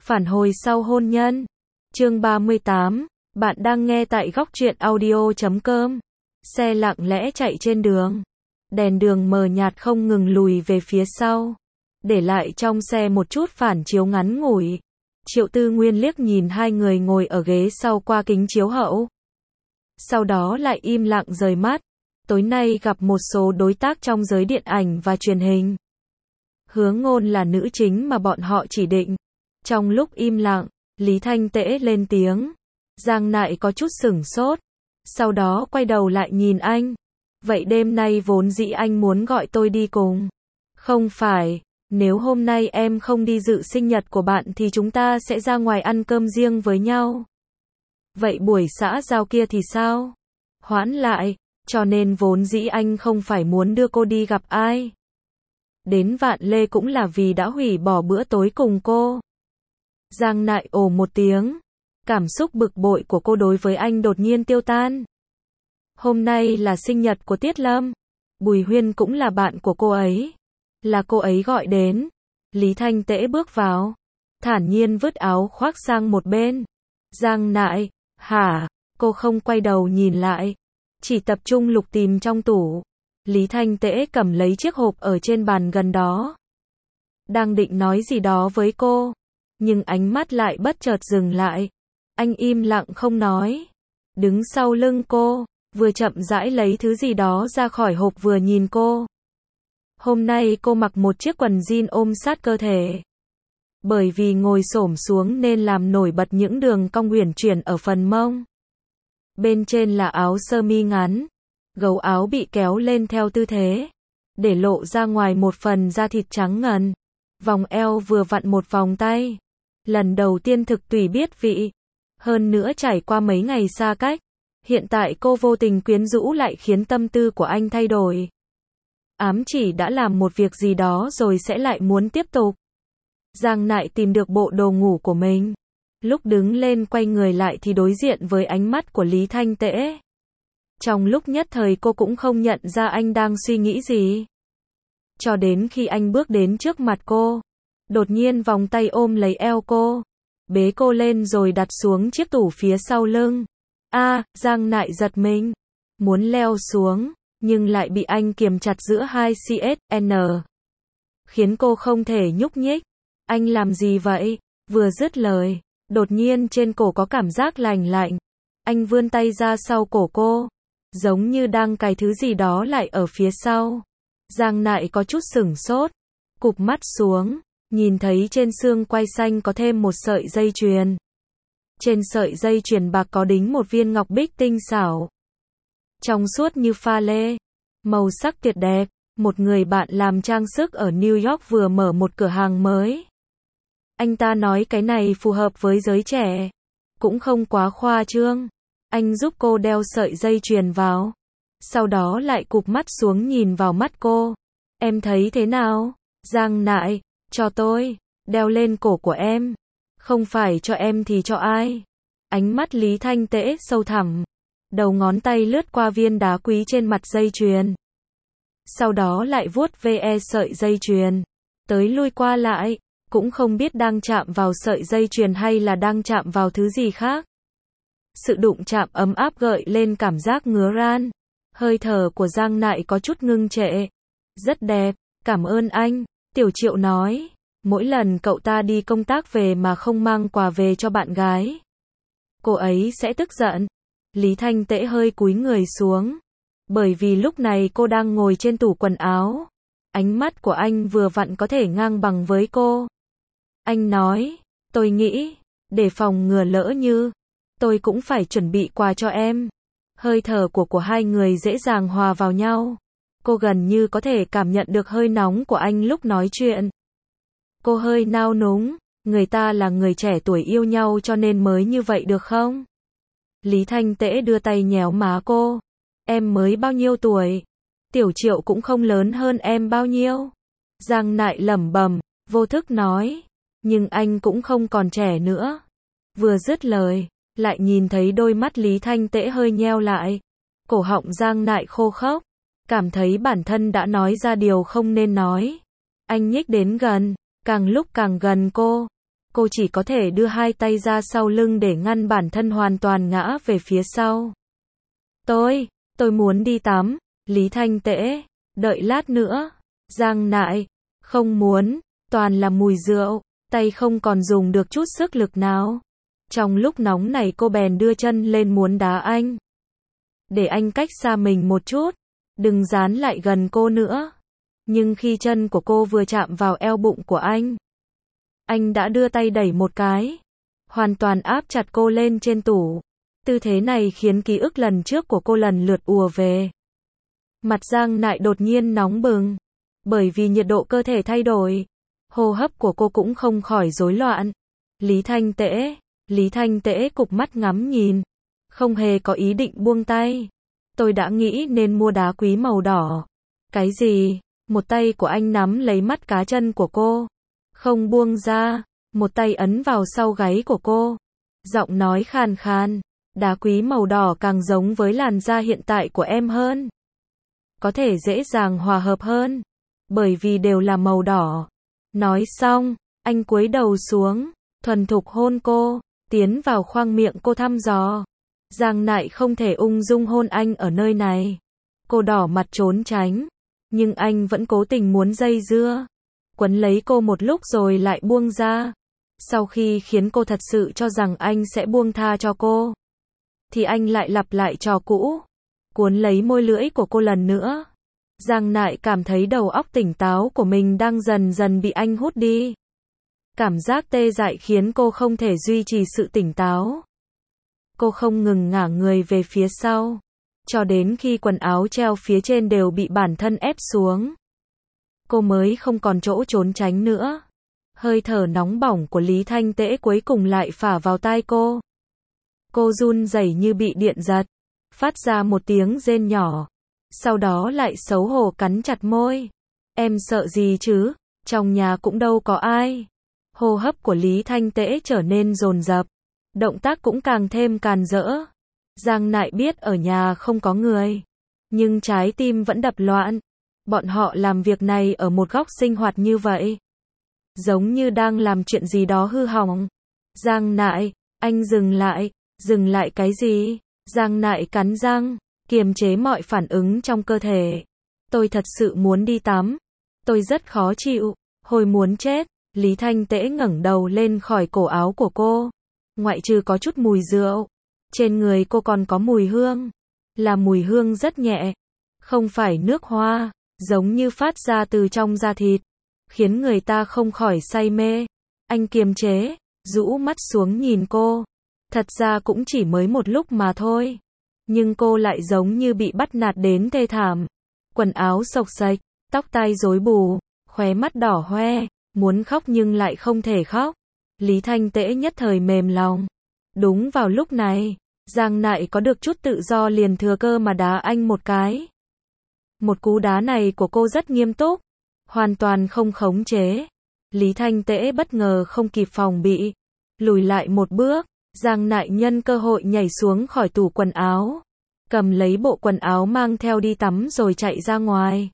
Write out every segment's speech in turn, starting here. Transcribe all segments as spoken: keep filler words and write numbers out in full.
Phản hồi sau hôn nhân. Chương ba mươi tám. Bạn đang nghe tại góc truyện audio chấm com. Xe lặng lẽ chạy trên đường. Đèn đường mờ nhạt không ngừng lùi về phía sau, để lại trong xe một chút phản chiếu ngắn ngủi. Triệu Tư Nguyên liếc nhìn hai người ngồi ở ghế sau qua kính chiếu hậu. Sau đó lại im lặng rời mắt. Tối nay gặp một số đối tác trong giới điện ảnh và truyền hình. Hứa Ngôn là nữ chính mà bọn họ chỉ định. Trong lúc im lặng, Lý Thanh Tễ lên tiếng. Giang Nại có chút sửng sốt. Sau đó quay đầu lại nhìn anh. Vậy đêm nay vốn dĩ anh muốn gọi tôi đi cùng. Không phải, nếu hôm nay em không đi dự sinh nhật của bạn thì chúng ta sẽ ra ngoài ăn cơm riêng với nhau. Vậy buổi xã giao kia thì sao? Hoãn lại, cho nên vốn dĩ anh không phải muốn đưa cô đi gặp ai. Đến Vạn Lê cũng là vì đã hủy bỏ bữa tối cùng cô. Giang Nại ồ một tiếng. Cảm xúc bực bội của cô đối với anh đột nhiên tiêu tan. Hôm nay là sinh nhật của Tiết Lâm. Bùi Huyên cũng là bạn của cô ấy. Là cô ấy gọi đến. Lý Thanh Tễ bước vào. Thản nhiên vứt áo khoác sang một bên. Giang Nại, hả? Cô không quay đầu nhìn lại. Chỉ tập trung lục tìm trong tủ. Lý Thanh Tễ cầm lấy chiếc hộp ở trên bàn gần đó. Đang định nói gì đó với cô. Nhưng ánh mắt lại bất chợt dừng lại. Anh im lặng không nói. Đứng sau lưng cô. Vừa chậm rãi lấy thứ gì đó ra khỏi hộp vừa nhìn cô. Hôm nay cô mặc một chiếc quần jean ôm sát cơ thể. Bởi vì ngồi xổm xuống nên làm nổi bật những đường cong uyển chuyển ở phần mông. Bên trên là áo sơ mi ngắn. Gấu áo bị kéo lên theo tư thế. Để lộ ra ngoài một phần da thịt trắng ngần. Vòng eo vừa vặn một vòng tay. Lần đầu tiên thực tùy biết vị. Hơn nữa trải qua mấy ngày xa cách. Hiện tại cô vô tình quyến rũ lại khiến tâm tư của anh thay đổi. Ám chỉ đã làm một việc gì đó rồi sẽ lại muốn tiếp tục. Giang Nại tìm được bộ đồ ngủ của mình. Lúc đứng lên quay người lại thì đối diện với ánh mắt của Lý Thanh Tễ. Trong lúc nhất thời cô cũng không nhận ra anh đang suy nghĩ gì. Cho đến khi anh bước đến trước mặt cô. Đột nhiên vòng tay ôm lấy eo cô. Bế cô lên rồi đặt xuống chiếc tủ phía sau lưng. A, à, Giang Nại giật mình. Muốn leo xuống, nhưng lại bị anh kiềm chặt giữa hai xê ét en. Khiến cô không thể nhúc nhích. Anh làm gì vậy? Vừa dứt lời, đột nhiên trên cổ có cảm giác lành lạnh. Anh vươn tay ra sau cổ cô. Giống như đang cài thứ gì đó lại ở phía sau. Giang Nại có chút sửng sốt. Cụp mắt xuống, nhìn thấy trên xương quai xanh có thêm một sợi dây chuyền. Trên sợi dây chuyền bạc có đính một viên ngọc bích tinh xảo. Trong suốt như pha lê. Màu sắc tuyệt đẹp. Một người bạn làm trang sức ở New York vừa mở một cửa hàng mới. Anh ta nói cái này phù hợp với giới trẻ. Cũng không quá khoa trương. Anh giúp cô đeo sợi dây chuyền vào. Sau đó lại cụp mắt xuống nhìn vào mắt cô. Em thấy thế nào? Giang Nại, cho tôi. Đeo lên cổ của em. Không phải cho em thì cho ai? Ánh mắt Lý Thanh Tễ sâu thẳm. Đầu ngón tay lướt qua viên đá quý trên mặt dây chuyền. Sau đó lại vuốt ve sợi dây chuyền. Tới lui qua lại. Cũng không biết đang chạm vào sợi dây chuyền hay là đang chạm vào thứ gì khác. Sự đụng chạm ấm áp gợi lên cảm giác ngứa ran. Hơi thở của Giang Nại có chút ngưng trệ. Rất đẹp, cảm ơn anh. Tiểu Triệu nói. Mỗi lần cậu ta đi công tác về mà không mang quà về cho bạn gái. Cô ấy sẽ tức giận. Lý Thanh Tễ hơi cúi người xuống. Bởi vì lúc này cô đang ngồi trên tủ quần áo. Ánh mắt của anh vừa vặn có thể ngang bằng với cô. Anh nói, tôi nghĩ, để phòng ngừa lỡ như, tôi cũng phải chuẩn bị quà cho em. Hơi thở của của hai người dễ dàng hòa vào nhau. Cô gần như có thể cảm nhận được hơi nóng của anh lúc nói chuyện. Cô hơi nao núng, người ta là người trẻ tuổi yêu nhau cho nên mới như vậy được không? Lý Thanh Tễ đưa tay nhéo má cô. Em mới bao nhiêu tuổi? Tiểu Triệu cũng không lớn hơn em bao nhiêu. Giang Nại lẩm bẩm, vô thức nói. Nhưng anh cũng không còn trẻ nữa. Vừa dứt lời, lại nhìn thấy đôi mắt Lý Thanh Tễ hơi nheo lại. Cổ họng Giang Nại khô khốc. Cảm thấy bản thân đã nói ra điều không nên nói. Anh nhích đến gần, càng lúc càng gần cô. Cô chỉ có thể đưa hai tay ra sau lưng để ngăn bản thân hoàn toàn ngã về phía sau. Tôi, tôi muốn đi tắm. Lý Thanh Tễ, đợi lát nữa. Giang Nại, không muốn, toàn là mùi rượu, tay không còn dùng được chút sức lực nào. Trong lúc nóng này cô bèn đưa chân lên muốn đá anh. Để anh cách xa mình một chút, đừng dán lại gần cô nữa. Nhưng khi chân của cô vừa chạm vào eo bụng của anh, anh đã đưa tay đẩy một cái, hoàn toàn áp chặt cô lên trên tủ. Tư thế này khiến ký ức lần trước của cô lần lượt ùa về. Mặt Giang Nại đột nhiên nóng bừng, bởi vì nhiệt độ cơ thể thay đổi. Hô hấp của cô cũng không khỏi rối loạn. Lý Thanh Tễ, Lý Thanh Tễ cụp mắt ngắm nhìn, không hề có ý định buông tay. Tôi đã nghĩ nên mua đá quý màu đỏ. Cái gì? Một tay của anh nắm lấy mắt cá chân của cô, không buông ra, một tay ấn vào sau gáy của cô. Giọng nói khàn khàn, đá quý màu đỏ càng giống với làn da hiện tại của em hơn. Có thể dễ dàng hòa hợp hơn, bởi vì đều là màu đỏ. Nói xong, anh cúi đầu xuống, thuần thục hôn cô, tiến vào khoang miệng cô thăm dò. Giang Nại không thể ung dung hôn anh ở nơi này. Cô đỏ mặt trốn tránh, nhưng anh vẫn cố tình muốn dây dưa. Quấn lấy cô một lúc rồi lại buông ra. Sau khi khiến cô thật sự cho rằng anh sẽ buông tha cho cô, thì anh lại lặp lại trò cũ, cuốn lấy môi lưỡi của cô lần nữa. Giang Nại cảm thấy đầu óc tỉnh táo của mình đang dần dần bị anh hút đi. Cảm giác tê dại khiến cô không thể duy trì sự tỉnh táo. Cô không ngừng ngả người về phía sau, cho đến khi quần áo treo phía trên đều bị bản thân ép xuống. Cô mới không còn chỗ trốn tránh nữa. Hơi thở nóng bỏng của Lý Thanh Tễ cuối cùng lại phả vào tai cô. Cô run rẩy như bị điện giật, phát ra một tiếng rên nhỏ. Sau đó lại xấu hổ cắn chặt môi. Em sợ gì chứ? Trong nhà cũng đâu có ai. Hô hấp của Lý Thanh Tễ trở nên dồn dập, động tác cũng càng thêm càn rỡ. Giang Nại biết ở nhà không có người, nhưng trái tim vẫn đập loạn. Bọn họ làm việc này ở một góc sinh hoạt như vậy, giống như đang làm chuyện gì đó hư hỏng. Giang Nại, anh dừng lại. Dừng lại cái gì? Giang Nại cắn răng, kiềm chế mọi phản ứng trong cơ thể. Tôi thật sự muốn đi tắm. Tôi rất khó chịu, hồi muốn chết. Lý Thanh Tễ ngẩng đầu lên khỏi cổ áo của cô. Ngoại trừ có chút mùi rượu, trên người cô còn có mùi hương. Là mùi hương rất nhẹ, không phải nước hoa, giống như phát ra từ trong da thịt, khiến người ta không khỏi say mê. Anh kiềm chế, rũ mắt xuống nhìn cô. Thật ra cũng chỉ mới một lúc mà thôi. Nhưng cô lại giống như bị bắt nạt đến thê thảm. Quần áo xộc xệch, tóc tai rối bù, khóe mắt đỏ hoe, muốn khóc nhưng lại không thể khóc. Lý Thanh Tễ nhất thời mềm lòng. Đúng vào lúc này, Giang Nại có được chút tự do liền thừa cơ mà đá anh một cái. Một cú đá này của cô rất nghiêm túc, hoàn toàn không khống chế. Lý Thanh Tễ bất ngờ không kịp phòng bị, lùi lại một bước. Giang Nại nhân cơ hội nhảy xuống khỏi tủ quần áo, cầm lấy bộ quần áo mang theo đi tắm rồi chạy ra ngoài.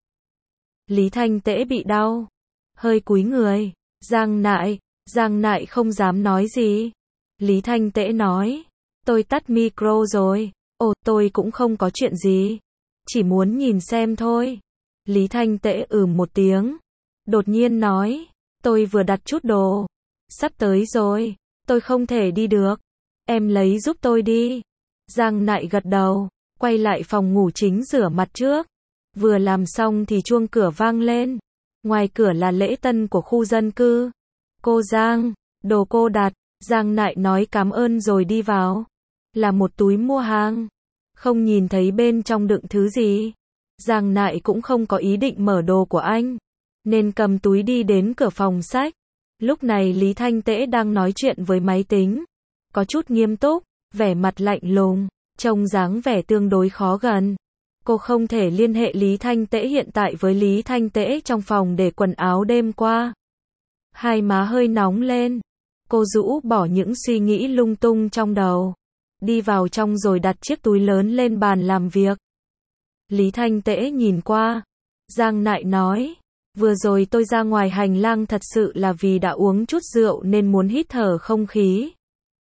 Lý Thanh Tễ bị đau, hơi cúi người. Giang Nại, Giang Nại không dám nói gì. Lý Thanh Tễ nói, tôi tắt micro rồi. Ồ, tôi cũng không có chuyện gì, chỉ muốn nhìn xem thôi. Lý Thanh Tễ ừm một tiếng, đột nhiên nói, tôi vừa đặt chút đồ, sắp tới rồi, tôi không thể đi được. Em lấy giúp tôi đi. Giang Nại gật đầu, quay lại phòng ngủ chính rửa mặt trước. Vừa làm xong thì chuông cửa vang lên. Ngoài cửa là lễ tân của khu dân cư. Cô Giang, đồ cô đặt. Giang Nại nói cảm ơn rồi đi vào. Là một túi mua hàng. Không nhìn thấy bên trong đựng thứ gì. Giang Nại cũng không có ý định mở đồ của anh, nên cầm túi đi đến cửa phòng sách. Lúc này Lý Thanh Tễ đang nói chuyện với máy tính, có chút nghiêm túc, vẻ mặt lạnh lùng, trông dáng vẻ tương đối khó gần. Cô không thể liên hệ Lý Thanh Tễ hiện tại với Lý Thanh Tễ trong phòng để quần áo đêm qua. Hai má hơi nóng lên, cô rũ bỏ những suy nghĩ lung tung trong đầu, đi vào trong rồi đặt chiếc túi lớn lên bàn làm việc. Lý Thanh Tễ nhìn qua, Giang Nại nói, Vừa rồi tôi ra ngoài hành lang thật sự là vì đã uống chút rượu nên muốn hít thở không khí.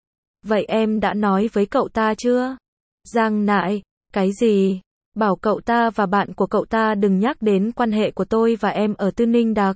Vậy em đã nói với cậu ta chưa? Giang Nại, cái gì? Bảo cậu ta và bạn của cậu ta đừng nhắc đến quan hệ của tôi và em ở Tư Ninh Đặc.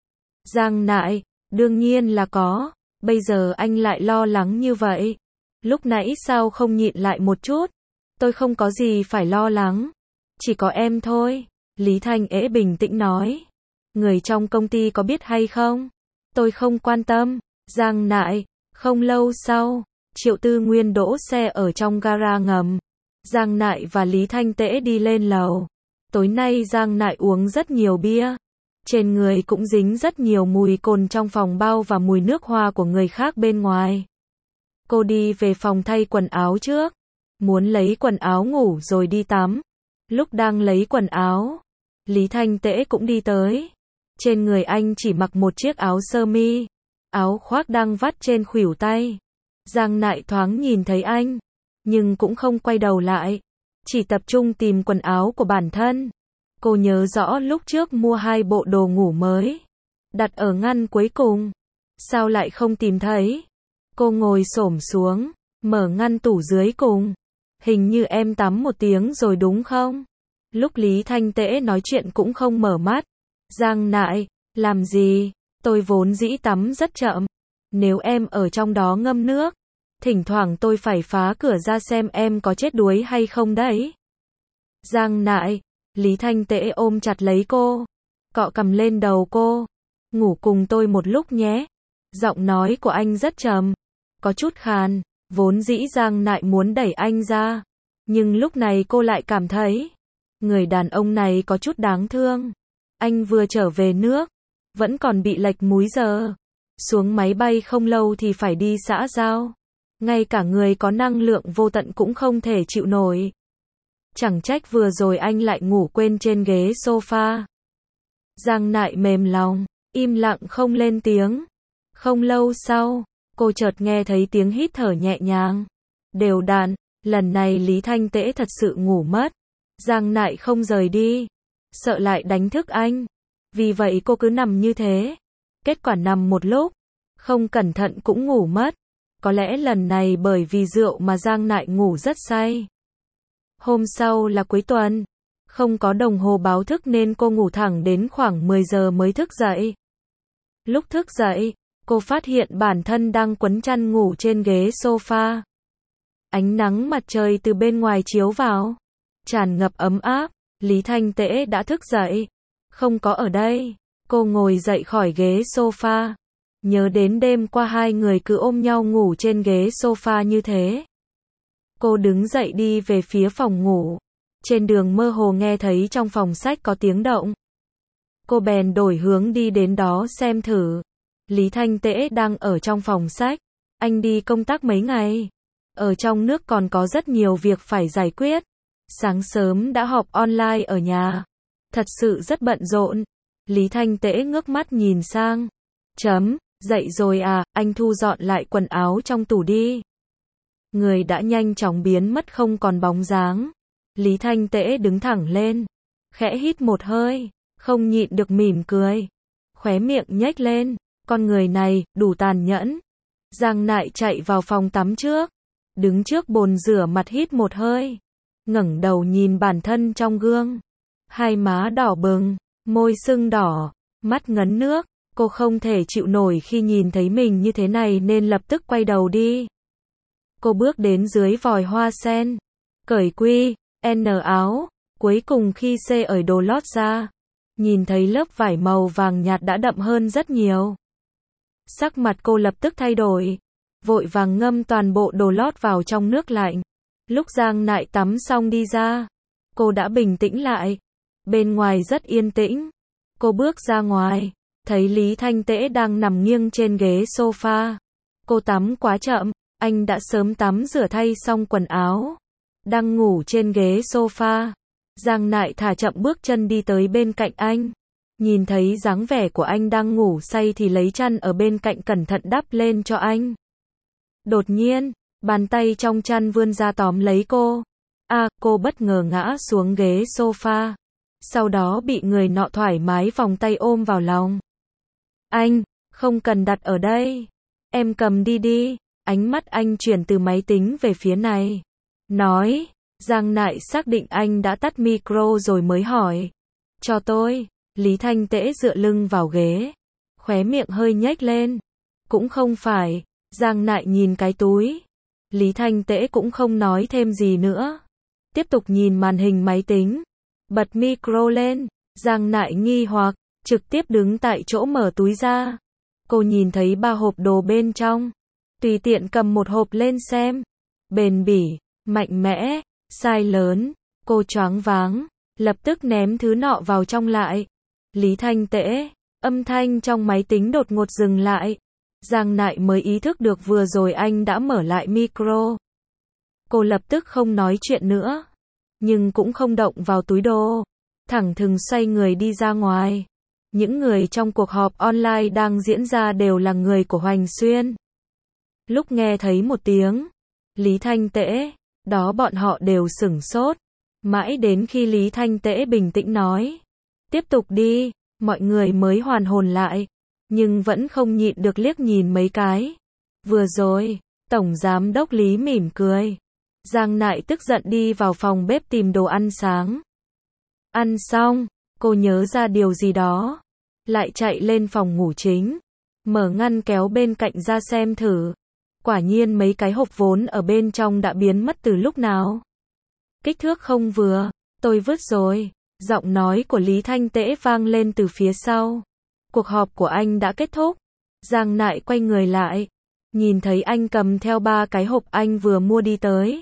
Giang Nại, đương nhiên là có, bây giờ anh lại lo lắng như vậy. Lúc nãy sao không nhịn lại một chút? Tôi không có gì phải lo lắng. Chỉ có em thôi. Lý Thanh Ễ bình tĩnh nói. Người trong công ty có biết hay không? Tôi không quan tâm. Giang Nại, không lâu sau, Triệu Tư Nguyên đỗ xe ở trong gara ngầm. Giang Nại và Lý Thanh Tễ đi lên lầu. Tối nay Giang Nại uống rất nhiều bia. Trên người cũng dính rất nhiều mùi cồn trong phòng bao và mùi nước hoa của người khác bên ngoài. Cô đi về phòng thay quần áo trước. Muốn lấy quần áo ngủ rồi đi tắm. Lúc đang lấy quần áo, Lý Thanh Tễ cũng đi tới. Trên người anh chỉ mặc một chiếc áo sơ mi. Áo khoác đang vắt trên khuỷu tay. Giang Nại thoáng nhìn thấy anh, nhưng cũng không quay đầu lại. Chỉ tập trung tìm quần áo của bản thân. Cô nhớ rõ lúc trước mua hai bộ đồ ngủ mới. Đặt ở ngăn cuối cùng. Sao lại không tìm thấy? Cô ngồi xổm xuống, mở ngăn tủ dưới cùng. Hình như em tắm một tiếng rồi đúng không? Lúc Lý Thanh Tễ nói chuyện cũng không mở mắt. Giang Nại, làm gì? Tôi vốn dĩ tắm rất chậm. Nếu em ở trong đó ngâm nước, thỉnh thoảng tôi phải phá cửa ra xem em có chết đuối hay không đấy. Giang Nại, Lý Thanh Tễ ôm chặt lấy cô, cọ cằm lên đầu cô. Ngủ cùng tôi một lúc nhé. Giọng nói của anh rất trầm, có chút khàn. Vốn dĩ Giang Nại muốn đẩy anh ra, nhưng lúc này cô lại cảm thấy người đàn ông này có chút đáng thương. Anh vừa trở về nước, vẫn còn bị lệch múi giờ. Xuống máy bay không lâu thì phải đi xã giao. Ngay cả người có năng lượng vô tận cũng không thể chịu nổi. Chẳng trách vừa rồi anh lại ngủ quên trên ghế sofa. Giang Nại mềm lòng, im lặng không lên tiếng. Không lâu sau, cô chợt nghe thấy tiếng hít thở nhẹ nhàng, đều đặn. Lần này Lý Thanh Tễ thật sự ngủ mất. Giang Nại không rời đi, sợ lại đánh thức anh. Vì vậy cô cứ nằm như thế. Kết quả nằm một lúc, không cẩn thận cũng ngủ mất. Có lẽ lần này bởi vì rượu mà Giang Nại ngủ rất say. Hôm sau là cuối tuần, không có đồng hồ báo thức nên cô ngủ thẳng đến khoảng mười giờ mới thức dậy. Lúc thức dậy, cô phát hiện bản thân đang quấn chăn ngủ trên ghế sofa. Ánh nắng mặt trời từ bên ngoài chiếu vào, tràn ngập ấm áp. Lý Thanh Tễ đã thức dậy, không có ở đây. Cô ngồi dậy khỏi ghế sofa, nhớ đến đêm qua hai người cứ ôm nhau ngủ trên ghế sofa như thế. Cô đứng dậy đi về phía phòng ngủ. Trên đường mơ hồ nghe thấy trong phòng sách có tiếng động. Cô bèn đổi hướng đi đến đó xem thử. Lý Thanh Tễ đang ở trong phòng sách. Anh đi công tác mấy ngày. Ở trong nước còn có rất nhiều việc phải giải quyết. Sáng sớm đã họp online ở nhà. Thật sự rất bận rộn. Lý Thanh Tễ ngước mắt nhìn sang. Chấm, dậy rồi à, anh thu dọn lại quần áo trong tủ đi. Người đã nhanh chóng biến mất không còn bóng dáng. Lý Thanh Tễ đứng thẳng lên, khẽ hít một hơi, không nhịn được mỉm cười. Khóe miệng nhếch lên, con người này, đủ tàn nhẫn. Giang Nại chạy vào phòng tắm trước, đứng trước bồn rửa mặt hít một hơi, ngẩng đầu nhìn bản thân trong gương. Hai má đỏ bừng, môi sưng đỏ, mắt ngấn nước. Cô không thể chịu nổi khi nhìn thấy mình như thế này nên lập tức quay đầu đi. Cô bước đến dưới vòi hoa sen, cởi quy, N áo, cuối cùng khi xê ởi đồ lót ra, nhìn thấy lớp vải màu vàng nhạt đã đậm hơn rất nhiều. Sắc mặt cô lập tức thay đổi, vội vàng ngâm toàn bộ đồ lót vào trong nước lạnh. Lúc Giang Nại tắm xong đi ra, cô đã bình tĩnh lại. Bên ngoài rất yên tĩnh. Cô bước ra ngoài, thấy Lý Thanh Tễ đang nằm nghiêng trên ghế sofa. Cô tắm quá chậm, anh đã sớm tắm rửa thay xong quần áo, đang ngủ trên ghế sofa. Giang Nại thả chậm bước chân đi tới bên cạnh anh. Nhìn thấy dáng vẻ của anh đang ngủ say thì lấy chăn ở bên cạnh cẩn thận đắp lên cho anh. Đột nhiên, bàn tay trong chăn vươn ra tóm lấy cô. À, cô bất ngờ ngã xuống ghế sofa. sau đó bị người nọ thoải mái vòng tay ôm vào lòng. Anh, không cần đặt ở đây. Em cầm đi đi. Ánh mắt anh chuyển từ máy tính về phía này. Nói, Giang Nại xác định anh đã tắt micro rồi mới hỏi. Cho tôi. Lý Thanh Tễ dựa lưng vào ghế. Khóe miệng hơi nhếch lên. Cũng không phải. Giang Nại nhìn cái túi. Lý Thanh Tễ cũng không nói thêm gì nữa. Tiếp tục nhìn màn hình máy tính. Bật micro lên. Giang Nại nghi hoặc, trực tiếp đứng tại chỗ mở túi ra. Cô nhìn thấy ba hộp đồ bên trong. Tùy tiện cầm một hộp lên xem. Bền bỉ, mạnh mẽ, size lớn. Cô choáng váng, lập tức ném thứ nọ vào trong lại. Lý Thanh Tễ, âm thanh trong máy tính đột ngột dừng lại. Giang Nại mới ý thức được vừa rồi anh đã mở lại micro. Cô lập tức không nói chuyện nữa, nhưng cũng không động vào túi đồ, thẳng thừng xoay người đi ra ngoài. Những người trong cuộc họp online đang diễn ra đều là người của Hoành Xuyên. Lúc nghe thấy một tiếng Lý Thanh Tễ, đó bọn họ đều sửng sốt. Mãi đến khi Lý Thanh Tễ bình tĩnh nói, tiếp tục đi, mọi người mới hoàn hồn lại, nhưng vẫn không nhịn được liếc nhìn mấy cái. Vừa rồi, Tổng Giám đốc Lý mỉm cười. Giang Nại tức giận đi vào phòng bếp tìm đồ ăn sáng. Ăn xong, cô nhớ ra điều gì đó, lại chạy lên phòng ngủ chính, mở ngăn kéo bên cạnh ra xem thử. Quả nhiên mấy cái hộp vốn ở bên trong đã biến mất từ lúc nào. Kích thước không vừa, tôi vứt rồi. Giọng nói của Lý Thanh Tễ vang lên từ phía sau. Cuộc họp của anh đã kết thúc. Giang Nại quay người lại, nhìn thấy anh cầm theo ba cái hộp anh vừa mua đi tới,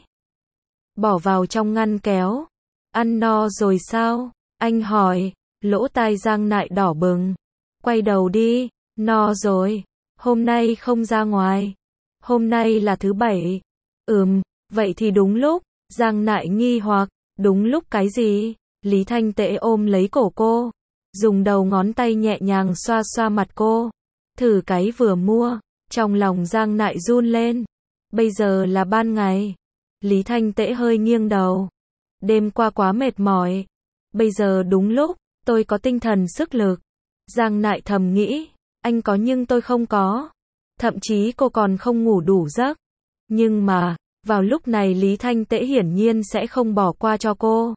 bỏ vào trong ngăn kéo. Ăn no rồi sao? Anh hỏi. Lỗ tai Giang Nại đỏ bừng. Quay đầu đi. No rồi. Hôm nay không ra ngoài. Hôm nay là thứ bảy. Ừm, vậy thì đúng lúc. Giang Nại nghi hoặc. Đúng lúc cái gì? Lý Thanh Tễ ôm lấy cổ cô, dùng đầu ngón tay nhẹ nhàng xoa xoa mặt cô. Thử cái vừa mua. Trong lòng Giang Nại run lên. Bây giờ là ban ngày. Lý Thanh Tễ hơi nghiêng đầu. Đêm qua quá mệt mỏi. Bây giờ đúng lúc, tôi có tinh thần sức lực. Giang Nại thầm nghĩ, anh có nhưng tôi không có. Thậm chí cô còn không ngủ đủ giấc. Nhưng mà, vào lúc này Lý Thanh Tễ hiển nhiên sẽ không bỏ qua cho cô.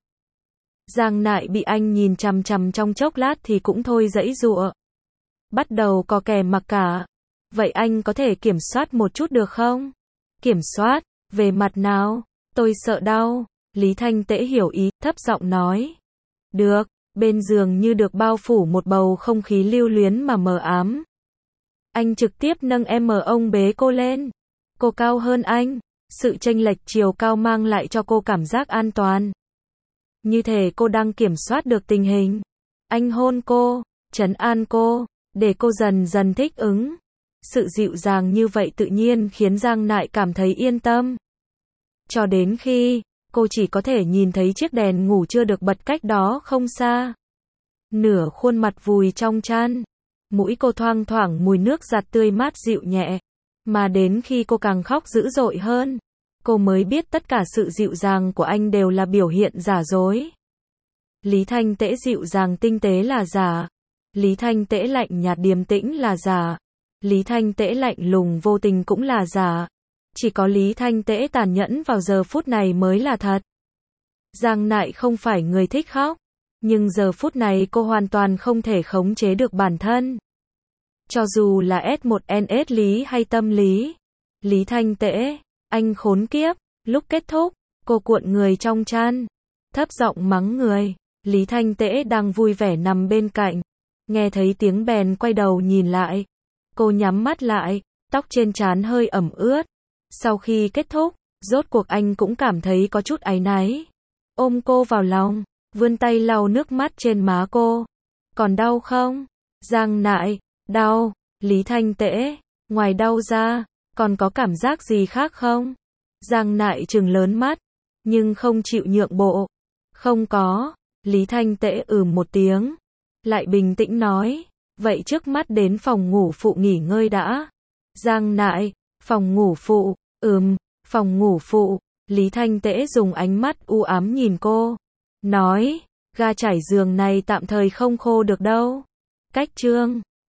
Giang Nại bị anh nhìn chằm chằm trong chốc lát thì cũng thôi giãy giụa. Bắt đầu có kè mặc cả. Vậy anh có thể kiểm soát một chút được không? Kiểm soát? Về mặt nào? Tôi sợ đau. Lý Thanh Tễ hiểu ý, thấp giọng nói. Được. Bên giường như được bao phủ một bầu không khí lưu luyến mà mờ ám. Anh trực tiếp nâng em mở ông bế cô lên. Cô cao hơn anh. Sự chênh lệch chiều cao mang lại cho cô cảm giác an toàn. Như thể cô đang kiểm soát được tình hình. Anh hôn cô, trấn an cô, để cô dần dần thích ứng. Sự dịu dàng như vậy tự nhiên khiến Giang Nại cảm thấy yên tâm. Cho đến khi, cô chỉ có thể nhìn thấy chiếc đèn ngủ chưa được bật cách đó không xa. Nửa khuôn mặt vùi trong chăn. Mũi cô thoang thoảng mùi nước giặt tươi mát dịu nhẹ. Mà đến khi cô càng khóc dữ dội hơn, cô mới biết tất cả sự dịu dàng của anh đều là biểu hiện giả dối. Lý Thanh Tễ dịu dàng tinh tế là giả. Lý Thanh Tễ lạnh nhạt điềm tĩnh là giả. Lý Thanh Tễ lạnh lùng vô tình cũng là giả. Chỉ có Lý Thanh Tễ tàn nhẫn vào giờ phút này mới là thật. Giang Nại không phải người thích khóc, nhưng giờ phút này cô hoàn toàn không thể khống chế được bản thân. Cho dù là S một N S lý hay tâm lý. Lý Thanh Tễ, anh khốn kiếp. Lúc kết thúc, cô cuộn người trong chăn, thấp giọng mắng người. Lý Thanh Tễ đang vui vẻ nằm bên cạnh, nghe thấy tiếng bèn quay đầu nhìn lại. Cô nhắm mắt lại, tóc trên trán hơi ẩm ướt. Sau khi kết thúc, rốt cuộc anh cũng cảm thấy có chút áy náy. Ôm cô vào lòng, vươn tay lau nước mắt trên má cô. Còn đau không? Giang Nại, đau. Lý Thanh Tễ, ngoài đau ra, còn có cảm giác gì khác không? Giang Nại trừng lớn mắt, nhưng không chịu nhượng bộ. Không có. Lý Thanh Tễ ừm một tiếng, lại bình tĩnh nói, vậy trước mắt đến phòng ngủ phụ nghỉ ngơi đã. Giang Nại, phòng ngủ phụ, ừm, phòng ngủ phụ. Lý Thanh Tễ dùng ánh mắt u ám nhìn cô, nói, ga trải giường này tạm thời không khô được đâu. Cách chương